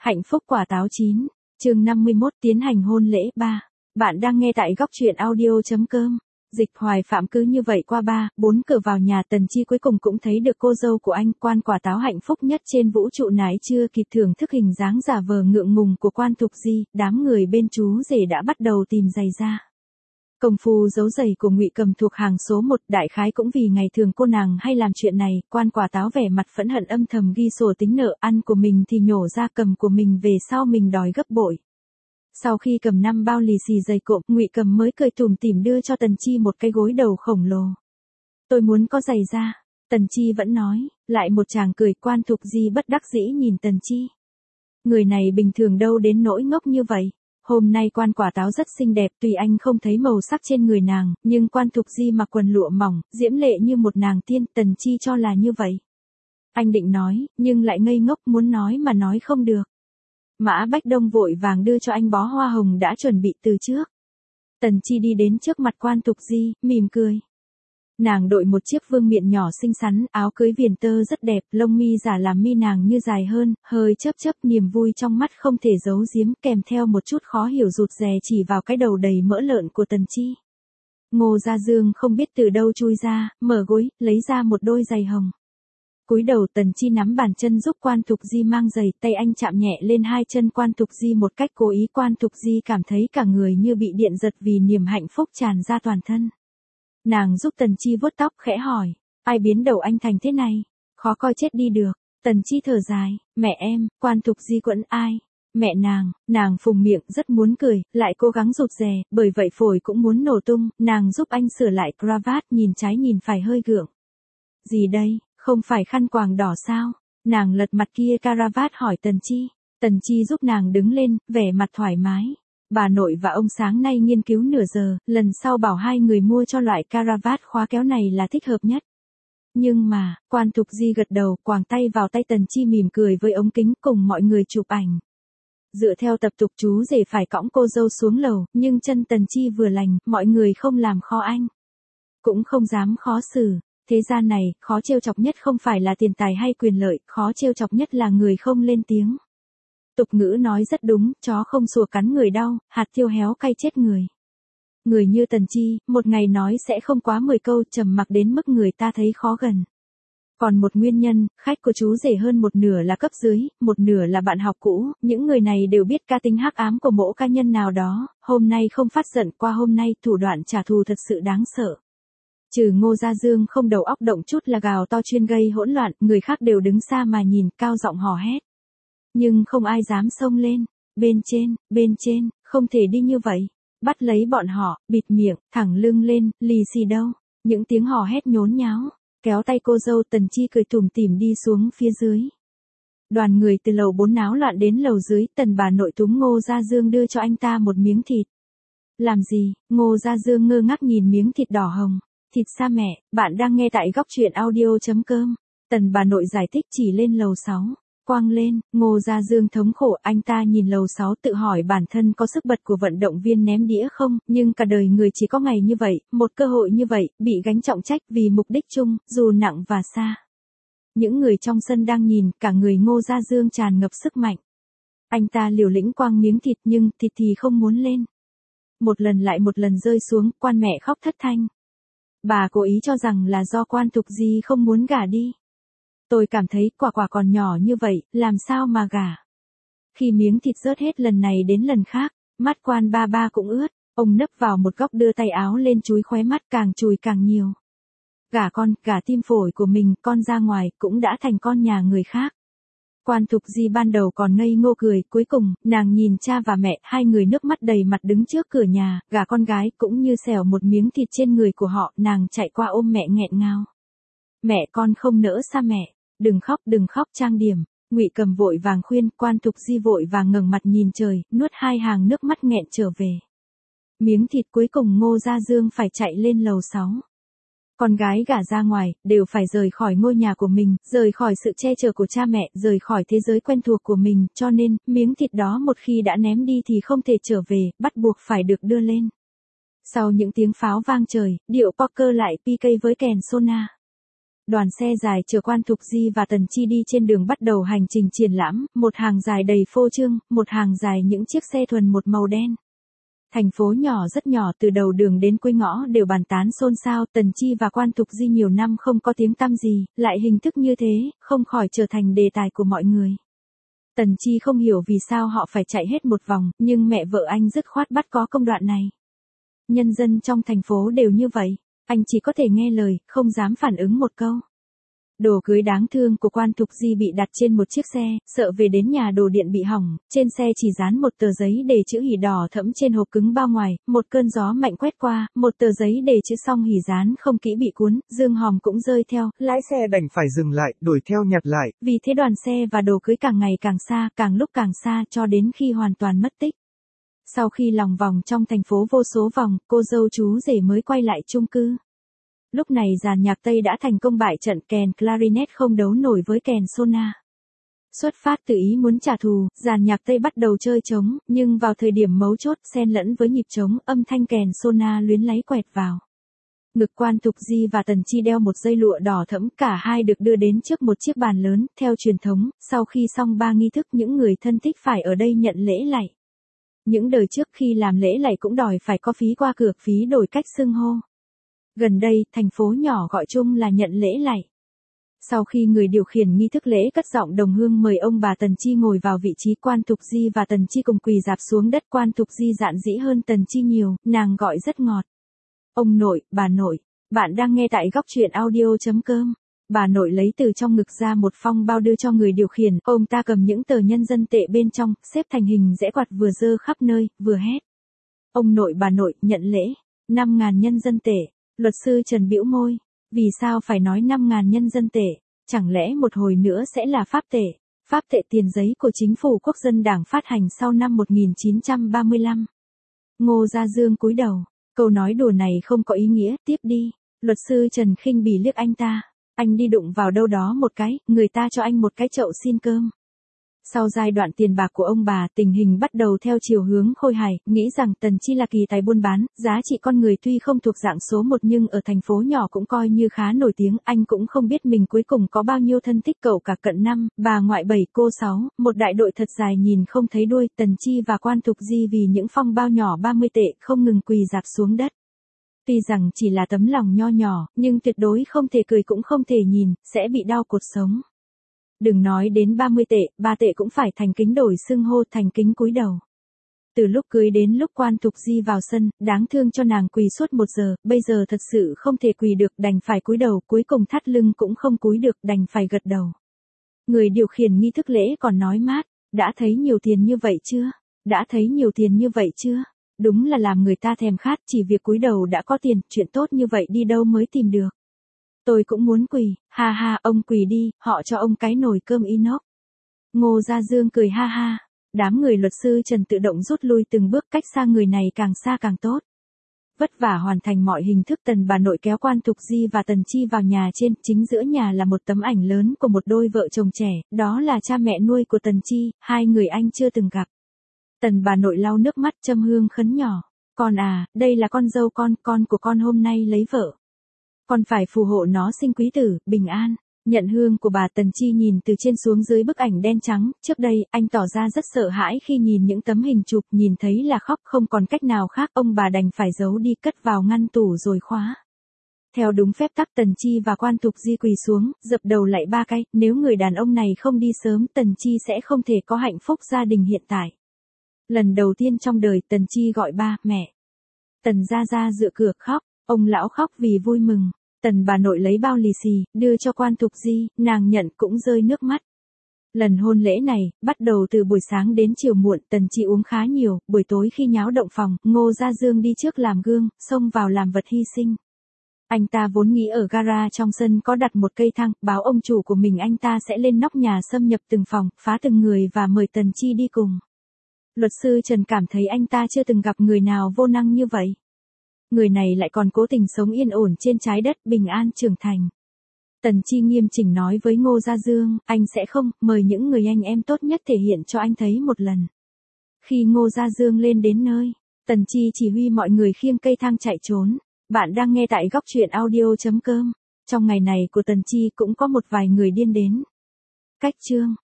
Hạnh phúc quả táo chín, chương 51 tiến hành hôn lễ 3. Bạn đang nghe tại góc truyện audio.com. Dịch Hoài Phạm cứ như vậy qua 4 cửa vào nhà Tần Chi cuối cùng cũng thấy được cô dâu của anh, Quan Quả Táo hạnh phúc nhất trên vũ trụ này, chưa kịp thưởng thức hình dáng giả vờ ngượng ngùng của Quan Thục Di, đám người bên chú rể đã bắt đầu tìm giày ra. Công phu giấu giày của Ngụy Cầm thuộc hàng số 1, đại khái cũng vì ngày thường cô nàng hay làm chuyện này, Quan Quả Táo vẻ mặt phẫn hận âm thầm ghi sổ tính nợ, ăn của mình thì nhổ ra, cầm của mình về sau mình đòi gấp bội. Sau khi cầm 5 bao lì xì dày cộm, Ngụy Cầm mới cười tủm tỉm đưa cho Tần Chi một cái gối đầu khổng lồ. Tôi muốn có giày da. Tần Chi vẫn nói, lại một chàng cười. Quan Thục Di bất đắc dĩ nhìn Tần Chi. Người này bình thường đâu đến nỗi ngốc như vậy. Hôm nay Quan Quả Táo rất xinh đẹp, tuy anh không thấy màu sắc trên người nàng, nhưng Quan Thục Di mặc quần lụa mỏng, diễm lệ như một nàng tiên, Tần Chi cho là như vậy. Anh định nói, nhưng lại ngây ngốc, muốn nói mà nói không được. Mã Bách Đông vội vàng đưa cho anh bó hoa hồng đã chuẩn bị từ trước. Tần Chi đi đến trước mặt Quan Thục Di, mỉm cười. Nàng đội một chiếc vương miện nhỏ xinh xắn, áo cưới viền tơ rất đẹp, lông mi giả làm mi nàng như dài hơn, hơi chớp chớp, niềm vui trong mắt không thể giấu giếm, kèm theo một chút khó hiểu rụt rè chỉ vào cái đầu đầy mỡ lợn của Tần Chi. Ngô Gia Dương không biết từ đâu chui ra, mở gối, lấy ra một đôi giày hồng. Cúi đầu Tần Chi nắm bàn chân giúp Quan Thục Di mang giày, tay anh chạm nhẹ lên hai chân Quan Thục Di một cách cố ý. Quan Thục Di cảm thấy cả người như bị điện giật vì niềm hạnh phúc tràn ra toàn thân. Nàng giúp Tần Chi vuốt tóc khẽ hỏi, ai biến đầu anh thành thế này, khó coi chết đi được. Tần Chi thở dài, mẹ em. Quan Thục Di quẫn, ai? Mẹ nàng phùng miệng rất muốn cười, lại cố gắng rụt rè, bởi vậy phổi cũng muốn nổ tung, nàng giúp anh sửa lại cravat, nhìn trái nhìn phải hơi gượng. Gì đây? Không phải khăn quàng đỏ sao? Nàng lật mặt kia caravat hỏi Tần Chi. Tần Chi giúp nàng đứng lên, vẻ mặt thoải mái. Bà nội và ông sáng nay nghiên cứu nửa giờ, lần sau bảo hai người mua cho loại caravat khóa kéo này là thích hợp nhất. Nhưng mà, Quan Thục Di gật đầu, quàng tay vào tay Tần Chi mỉm cười với ống kính cùng mọi người chụp ảnh. Dựa theo tập tục chú rể phải cõng cô dâu xuống lầu, nhưng chân Tần Chi vừa lành, mọi người không làm khó anh. Cũng không dám khó xử. Thế gian này, khó trêu chọc nhất không phải là tiền tài hay quyền lợi, khó trêu chọc nhất là người không lên tiếng. Tục ngữ nói rất đúng, chó không sủa cắn người đau, hạt tiêu héo cay chết người. Người như Tần Chi, một ngày nói sẽ không quá 10 câu, trầm mặc đến mức người ta thấy khó gần. Còn một nguyên nhân, khách của chú rể hơn một nửa là cấp dưới, một nửa là bạn học cũ, những người này đều biết cá tính hắc ám của mỗi cá nhân nào đó, hôm nay không phát giận qua hôm nay, thủ đoạn trả thù thật sự đáng sợ. Trừ Ngô Gia Dương không đầu óc động chút là gào to chuyên gây hỗn loạn, người khác đều đứng xa mà nhìn, cao giọng hò hét. Nhưng không ai dám xông lên. Bên trên, không thể đi như vậy. Bắt lấy bọn họ, bịt miệng, thẳng lưng lên, lì xì đâu. Những tiếng hò hét nhốn nháo. Kéo tay cô dâu Tần Chi cười tủm tỉm đi xuống phía dưới. Đoàn người từ lầu 4 náo loạn đến lầu dưới, Tần bà nội túm Ngô Gia Dương đưa cho anh ta một miếng thịt. Làm gì? Ngô Gia Dương ngơ ngác nhìn miếng thịt đỏ hồng. Thịt sa mẹ, bạn đang nghe tại góc truyện audio.com. Tần bà nội giải thích chỉ lên lầu 6. Quang lên, Ngô Gia Dương thống khổ, anh ta nhìn lầu 6 tự hỏi bản thân có sức bật của vận động viên ném đĩa không, nhưng cả đời người chỉ có ngày như vậy, một cơ hội như vậy, bị gánh trọng trách vì mục đích chung, dù nặng và xa. Những người trong sân đang nhìn, cả người Ngô Gia Dương tràn ngập sức mạnh. Anh ta liều lĩnh quang miếng thịt nhưng thịt thì không muốn lên. Một lần lại một lần rơi xuống, Quan mẹ khóc thất thanh. Bà cố ý cho rằng là do Quan Thục Di không muốn gả đi. Tôi cảm thấy Quả Quả còn nhỏ như vậy, làm sao mà gả. Khi miếng thịt rớt hết lần này đến lần khác, mắt Quan ba cũng ướt, ông nấp vào một góc đưa tay áo lên chúi khóe mắt, càng chùi càng nhiều. Gả tim phổi của mình, con ra ngoài, cũng đã thành con nhà người khác. Quan Thục Di ban đầu còn ngây ngô cười, cuối cùng, nàng nhìn cha và mẹ, hai người nước mắt đầy mặt đứng trước cửa nhà, gả con gái cũng như xẻo một miếng thịt trên người của họ, nàng chạy qua ôm mẹ nghẹn ngào. Mẹ con không nỡ xa mẹ, đừng khóc trang điểm. Ngụy Cầm vội vàng khuyên, Quan Thục Di vội vàng ngẩng mặt nhìn trời, nuốt hai hàng nước mắt nghẹn trở về. Miếng thịt cuối cùng Ngô Gia Dương phải chạy lên lầu 6. Con gái gả ra ngoài, đều phải rời khỏi ngôi nhà của mình, rời khỏi sự che chở của cha mẹ, rời khỏi thế giới quen thuộc của mình, cho nên, miếng thịt đó một khi đã ném đi thì không thể trở về, bắt buộc phải được đưa lên. Sau những tiếng pháo vang trời, điệu poker lại PK với kèn sona. Đoàn xe dài chở Quan Thục Di và Tần Chi đi trên đường bắt đầu hành trình triển lãm, một hàng dài đầy phô trương, một hàng dài những chiếc xe thuần một màu đen. Thành phố nhỏ rất nhỏ, từ đầu đường đến cuối ngõ đều bàn tán xôn xao. Tần Chi và Quan Thục Di nhiều năm không có tiếng tăm gì, lại hình thức như thế, không khỏi trở thành đề tài của mọi người. Tần Chi không hiểu vì sao họ phải chạy hết một vòng, nhưng mẹ vợ anh dứt khoát bắt có công đoạn này. Nhân dân trong thành phố đều như vậy, anh chỉ có thể nghe lời, không dám phản ứng một câu. Đồ cưới đáng thương của Quan Thục Di bị đặt trên một chiếc xe, sợ về đến nhà đồ điện bị hỏng, trên xe chỉ dán một tờ giấy đề chữ hỉ đỏ thẫm trên hộp cứng bao ngoài, một cơn gió mạnh quét qua, một tờ giấy đề chữ xong hỉ dán không kỹ bị cuốn, dương hòm cũng rơi theo, lái xe đành phải dừng lại, đuổi theo nhặt lại. Vì thế đoàn xe và đồ cưới càng ngày càng xa, càng lúc càng xa cho đến khi hoàn toàn mất tích. Sau khi lòng vòng trong thành phố vô số vòng, cô dâu chú rể mới quay lại chung cư. Lúc này dàn nhạc Tây đã thành công bại trận, kèn clarinet không đấu nổi với kèn sona. Xuất phát từ ý muốn trả thù, dàn nhạc Tây bắt đầu chơi trống, nhưng vào thời điểm mấu chốt xen lẫn với nhịp trống, âm thanh kèn sona luyến láy quẹt vào. Ngực Quan Thục Di và Tần Chi đeo một dây lụa đỏ thẫm, cả hai được đưa đến trước một chiếc bàn lớn, theo truyền thống, sau khi xong 3 nghi thức những người thân thích phải ở đây nhận lễ lạy. Những đời trước khi làm lễ lạy cũng đòi phải có phí qua cửa, phí đổi cách xưng hô. Gần đây, thành phố nhỏ gọi chung là nhận lễ lạy. Sau khi người điều khiển nghi thức lễ cất giọng đồng hương mời ông bà Tần Chi ngồi vào vị trí, Quan Thục Di và Tần Chi cùng quỳ rạp xuống đất. Quan Thục Di dạn dĩ hơn Tần Chi nhiều, nàng gọi rất ngọt. Ông nội, bà nội, bạn đang nghe tại góc truyện audio.com. Bà nội lấy từ trong ngực ra một phong bao đưa cho người điều khiển, ông ta cầm những tờ nhân dân tệ bên trong, xếp thành hình rẽ quạt vừa dơ khắp nơi, vừa hét. Ông nội bà nội, nhận lễ, 5.000 nhân dân tệ. Luật sư Trần bĩu môi, vì sao phải nói 5.000 nhân dân tệ, chẳng lẽ một hồi nữa sẽ là pháp tệ tiền giấy của chính phủ quốc dân đảng phát hành sau năm 1935. Ngô Gia Dương cúi đầu, câu nói đùa này không có ý nghĩa, tiếp đi. Luật sư Trần khinh bỉ liếc anh ta, anh đi đụng vào đâu đó một cái, người ta cho anh một cái chậu xin cơm. Sau giai đoạn tiền bạc của ông bà, tình hình bắt đầu theo chiều hướng khôi hài, nghĩ rằng Tần Chi là kỳ tài buôn bán, giá trị con người tuy không thuộc dạng số 1 nhưng ở thành phố nhỏ cũng coi như khá nổi tiếng, anh cũng không biết mình cuối cùng có bao nhiêu thân thích, cậu cả cận 5, bà ngoại 7, cô 6, một đại đội thật dài nhìn không thấy đuôi. Tần Chi và Quan Thục Di vì những phong bao nhỏ 30 tệ không ngừng quỳ rạp xuống đất. Tuy rằng chỉ là tấm lòng nho nhỏ, nhưng tuyệt đối không thể cười cũng không thể nhìn, sẽ bị đau cột sống. Đừng nói đến 30 tệ, 3 tệ cũng phải thành kính đổi xưng hô, thành kính cúi đầu. Từ lúc cưới đến lúc Quan Thục Di vào sân, đáng thương cho nàng quỳ suốt 1 giờ, bây giờ thật sự không thể quỳ được, đành phải cúi đầu, cuối cùng thắt lưng cũng không cúi được, đành phải gật đầu. Người điều khiển nghi thức lễ còn nói mát, đã thấy nhiều tiền như vậy chưa? Đã thấy nhiều tiền như vậy chưa? Đúng là làm người ta thèm khát, chỉ việc cúi đầu đã có tiền, chuyện tốt như vậy đi đâu mới tìm được. Tôi cũng muốn quỳ, ha ha, ông quỳ đi, họ cho ông cái nồi cơm inox. Ngô Gia Dương cười ha ha, đám người luật sư Trần tự động rút lui từng bước, cách xa người này càng xa càng tốt. Vất vả hoàn thành mọi hình thức, Tần bà nội kéo Quan Thục Di và Tần Chi vào nhà trên, chính giữa nhà là một tấm ảnh lớn của một đôi vợ chồng trẻ, đó là cha mẹ nuôi của Tần Chi, hai người anh chưa từng gặp. Tần bà nội lau nước mắt châm hương khấn nhỏ, con à, đây là con dâu con của con hôm nay lấy vợ. Con phải phù hộ nó sinh quý tử, bình an. Nhận hương của bà. Tần Chi nhìn từ trên xuống dưới bức ảnh đen trắng, trước đây, anh tỏ ra rất sợ hãi khi nhìn những tấm hình chụp, nhìn thấy là khóc, không còn cách nào khác, ông bà đành phải giấu đi, cất vào ngăn tủ rồi khóa. Theo đúng phép tắc, Tần Chi và Quan Thục Di quỳ xuống, dập đầu lạy 3 cái, nếu người đàn ông này không đi sớm, Tần Chi sẽ không thể có hạnh phúc gia đình hiện tại. Lần đầu tiên trong đời, Tần Chi gọi ba, mẹ. Tần Gia Gia dựa cửa khóc, ông lão khóc vì vui mừng. Tần bà nội lấy bao lì xì, đưa cho Quan Thục Di, nàng nhận cũng rơi nước mắt. Lần hôn lễ này, bắt đầu từ buổi sáng đến chiều muộn, Tần Chi uống khá nhiều, buổi tối khi nháo động phòng, Ngô Gia Dương đi trước làm gương, xông vào làm vật hy sinh. Anh ta vốn nghĩ ở gara trong sân có đặt một cây thang, báo ông chủ của mình anh ta sẽ lên nóc nhà xâm nhập từng phòng, phá từng người và mời Tần Chi đi cùng. Luật sư Trần cảm thấy anh ta chưa từng gặp người nào vô năng như vậy. Người này lại còn cố tình sống yên ổn trên trái đất, bình an trưởng thành. Tần Chi nghiêm chỉnh nói với Ngô Gia Dương, anh sẽ không mời những người anh em tốt nhất thể hiện cho anh thấy một lần. Khi Ngô Gia Dương lên đến nơi, Tần Chi chỉ huy mọi người khiêng cây thang chạy trốn. Bạn đang nghe tại góc truyện audio.com. Trong ngày này của Tần Chi cũng có một vài người điên đến. Cách chương